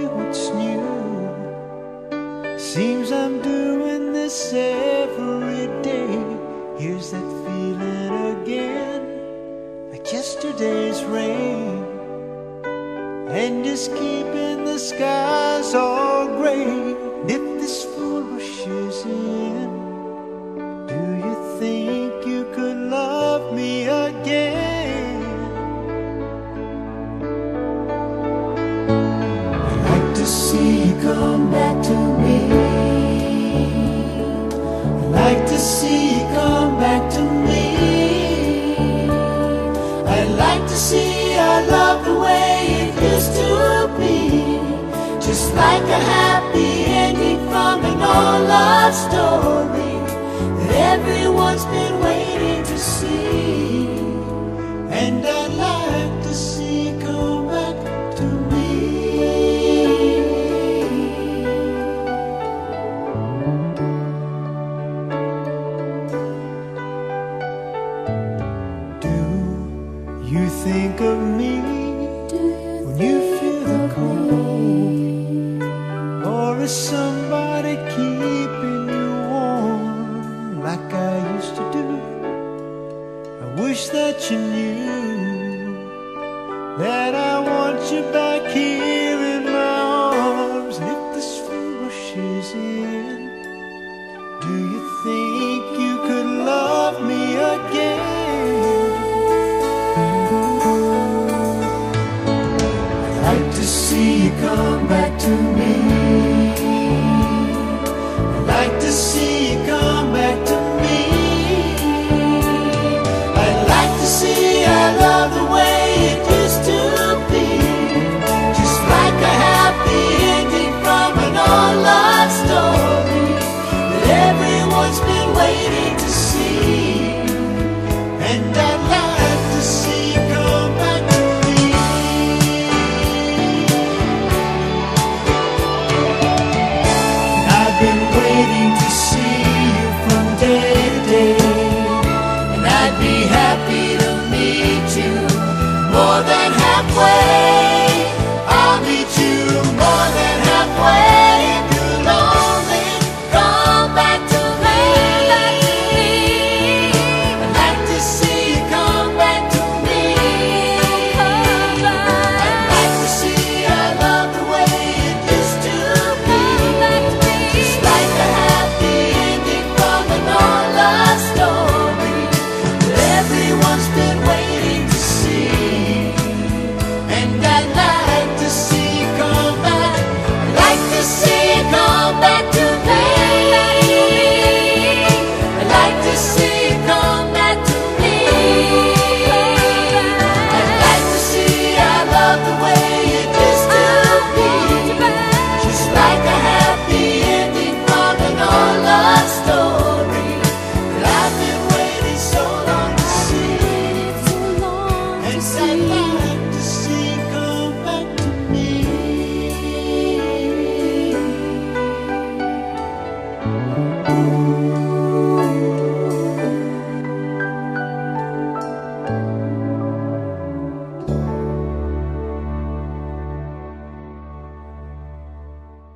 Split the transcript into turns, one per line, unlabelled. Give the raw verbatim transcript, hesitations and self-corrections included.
me what's new. Seems I'm doing this every day. Here's that feeling again, like yesterday's rain, and just keeping the skies all gray. If this fool rushes in, do you think you could love me again? I'd like to see you come back to me. I'd like to see you come back to me. I'd like to see our love the way it used to be, just like a happy ending from an old love story that everyone's been waiting to see. And I'd like to see you come back to me. Do you think of me when you feel the cold, or is some